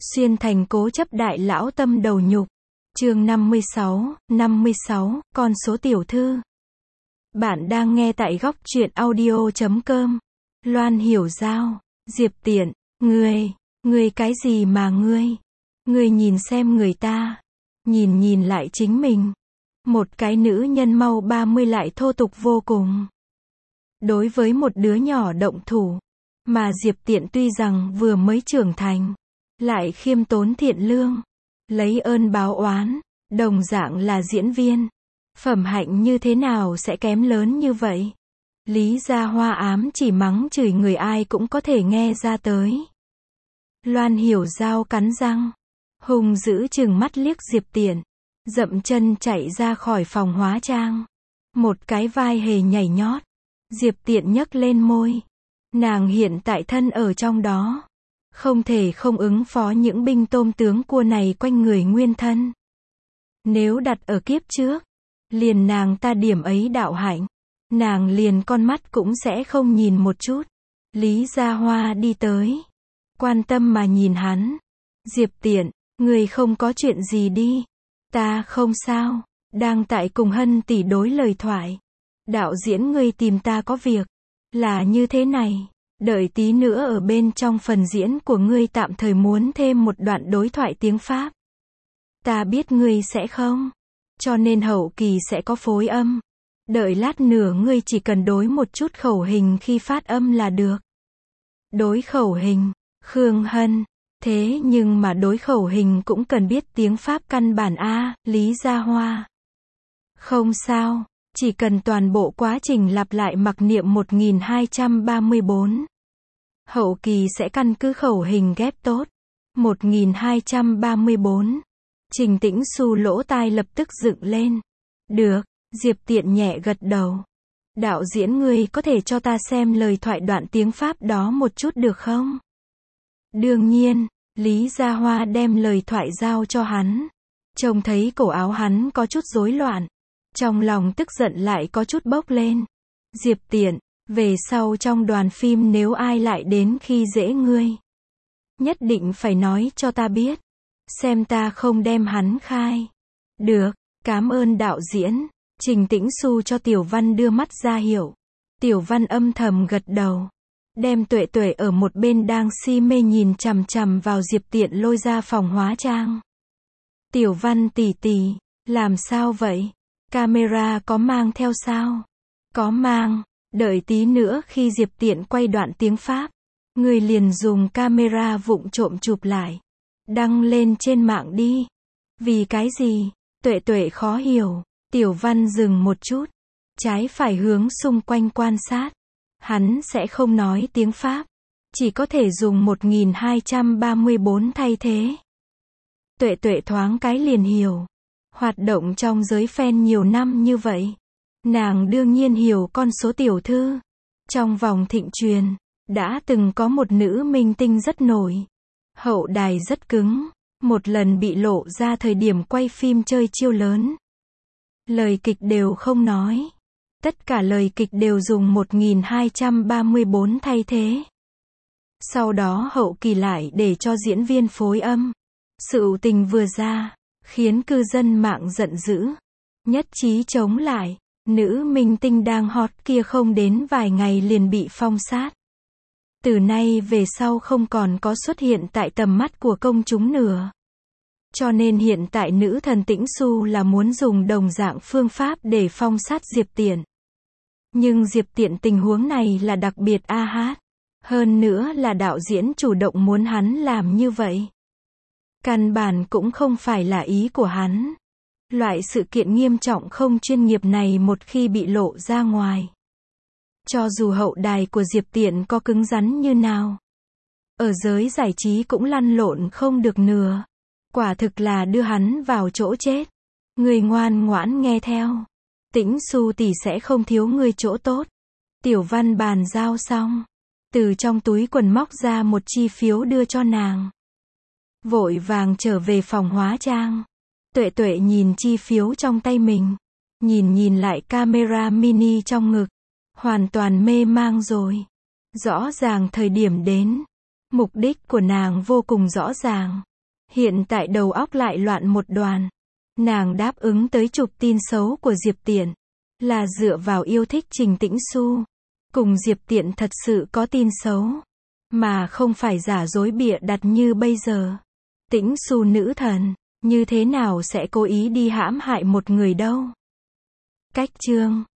Xuyên thành cố chấp đại lão tâm đầu nhục. Chương 56, con số tiểu thư. Bạn đang nghe tại góc truyện audio.com. Loan Hiểu Giao, Diệp Tiện, ngươi cái gì mà ngươi nhìn xem người ta, nhìn lại chính mình. Một cái nữ nhân mau 30 lại thô tục vô cùng. Đối với một đứa nhỏ động thủ, mà Diệp Tiện tuy rằng vừa mới trưởng thành, lại khiêm tốn thiện lương, lấy ơn báo oán, đồng dạng là diễn viên. Phẩm hạnh như thế nào sẽ kém lớn như vậy? Lý Gia Hoa ám chỉ mắng chửi người ai cũng có thể nghe ra tới. Loan Hiểu Giao cắn răng, hung dữ trừng mắt liếc Diệp Tiện, dậm chân chạy ra khỏi phòng hóa trang. Một cái vai hề nhảy nhót. Diệp Tiện nhấc lên môi. Nàng hiện tại thân ở trong đó, không thể không ứng phó những binh tôm tướng cua này quanh người nguyên thân. Nếu đặt ở kiếp trước, liền nàng ta điểm ấy đạo hạnh, nàng liền con mắt cũng sẽ không nhìn một chút. Lý Gia Hoa đi tới, quan tâm mà nhìn hắn. Diệp Tiện, người không có chuyện gì đi. Ta không sao, đang tại cùng Hân tỷ đối lời thoại. Đạo diễn ngươi tìm ta có việc, là như thế này. Đợi tí nữa ở bên trong phần diễn của ngươi tạm thời muốn thêm một đoạn đối thoại tiếng Pháp. Ta biết ngươi sẽ không, cho nên hậu kỳ sẽ có phối âm. Đợi lát nữa ngươi chỉ cần đối một chút khẩu hình khi phát âm là được. Đối khẩu hình, Khương Hân. Thế nhưng mà đối khẩu hình cũng cần biết tiếng Pháp căn bản a, Lý Gia Hoa. Không sao, chỉ cần toàn bộ quá trình lặp lại mặc niệm 1234. Hậu kỳ sẽ căn cứ khẩu hình ghép tốt. 1234. Trình Tĩnh Xu lỗ tai lập tức dựng lên. Được, Diệp Tiện nhẹ gật đầu. Đạo diễn ngươi có thể cho ta xem lời thoại đoạn tiếng Pháp đó một chút được không? Đương nhiên, Lý Gia Hoa đem lời thoại giao cho hắn. Trông thấy cổ áo hắn có chút rối loạn. Trong lòng tức giận lại có chút bốc lên. Diệp Tiện, về sau trong đoàn phim nếu ai lại đến khi dễ ngươi, nhất định phải nói cho ta biết. Xem ta không đem hắn khai. Được, cảm ơn đạo diễn. Trình Tĩnh Xu cho Tiểu Văn đưa mắt ra hiệu. Tiểu Văn âm thầm gật đầu. Đem Tuệ Tuệ ở một bên đang si mê nhìn chằm chằm vào Diệp Tiện lôi ra phòng hóa trang. Tiểu Văn tỷ tỷ, làm sao vậy? Camera có mang theo sao? Có mang, đợi tí nữa khi Diệp Tiện quay đoạn tiếng Pháp, người liền dùng camera vụng trộm chụp lại, đăng lên trên mạng đi. Vì cái gì? Tuệ Tuệ khó hiểu. Tiểu Văn dừng một chút, trái phải hướng xung quanh quan sát. Hắn sẽ không nói tiếng Pháp, chỉ có thể dùng 1234 thay thế. Tuệ Tuệ thoáng cái liền hiểu. Hoạt động trong giới fan nhiều năm như vậy, nàng đương nhiên hiểu con số tiểu thư. Trong vòng thịnh truyền, đã từng có một nữ minh tinh rất nổi. Hậu đài rất cứng, một lần bị lộ ra thời điểm quay phim chơi chiêu lớn. Lời kịch đều không nói. Tất cả lời kịch đều dùng 1234 thay thế. Sau đó hậu kỳ lại để cho diễn viên phối âm. Sự tình vừa ra, khiến cư dân mạng giận dữ. Nhất trí chống lại. Nữ minh tinh đang hot kia không đến vài ngày liền bị phong sát. Từ nay về sau không còn có xuất hiện tại tầm mắt của công chúng nữa. Cho nên hiện tại nữ thần Tĩnh Xu là muốn dùng đồng dạng phương pháp để phong sát Diệp Tiện. Nhưng Diệp Tiện tình huống này là đặc biệt a hát. Hơn nữa là đạo diễn chủ động muốn hắn làm như vậy. Căn bản cũng không phải là ý của hắn. Loại sự kiện nghiêm trọng không chuyên nghiệp này một khi bị lộ ra ngoài, cho dù hậu đài của Diệp Tiện có cứng rắn như nào, ở giới giải trí cũng lăn lộn không được nửa. Quả thực là đưa hắn vào chỗ chết. Người ngoan ngoãn nghe theo. Tĩnh Xu tỷ sẽ không thiếu ngươi chỗ tốt. Tiểu Văn bàn giao xong, từ trong túi quần móc ra một chi phiếu đưa cho nàng. Vội vàng trở về phòng hóa trang. Tuệ Tuệ nhìn chi phiếu trong tay mình, nhìn lại camera mini trong ngực, hoàn toàn mê mang rồi. Rõ ràng thời điểm đến, mục đích của nàng vô cùng rõ ràng. Hiện tại đầu óc lại loạn một đoàn. Nàng đáp ứng tới chụp tin xấu của Diệp Tiện là dựa vào yêu thích Trình Tĩnh Xu. Cùng Diệp Tiện thật sự có tin xấu, mà không phải giả dối bịa đặt như bây giờ. Tĩnh Xu nữ thần, như thế nào sẽ cố ý đi hãm hại một người đâu. Cách chương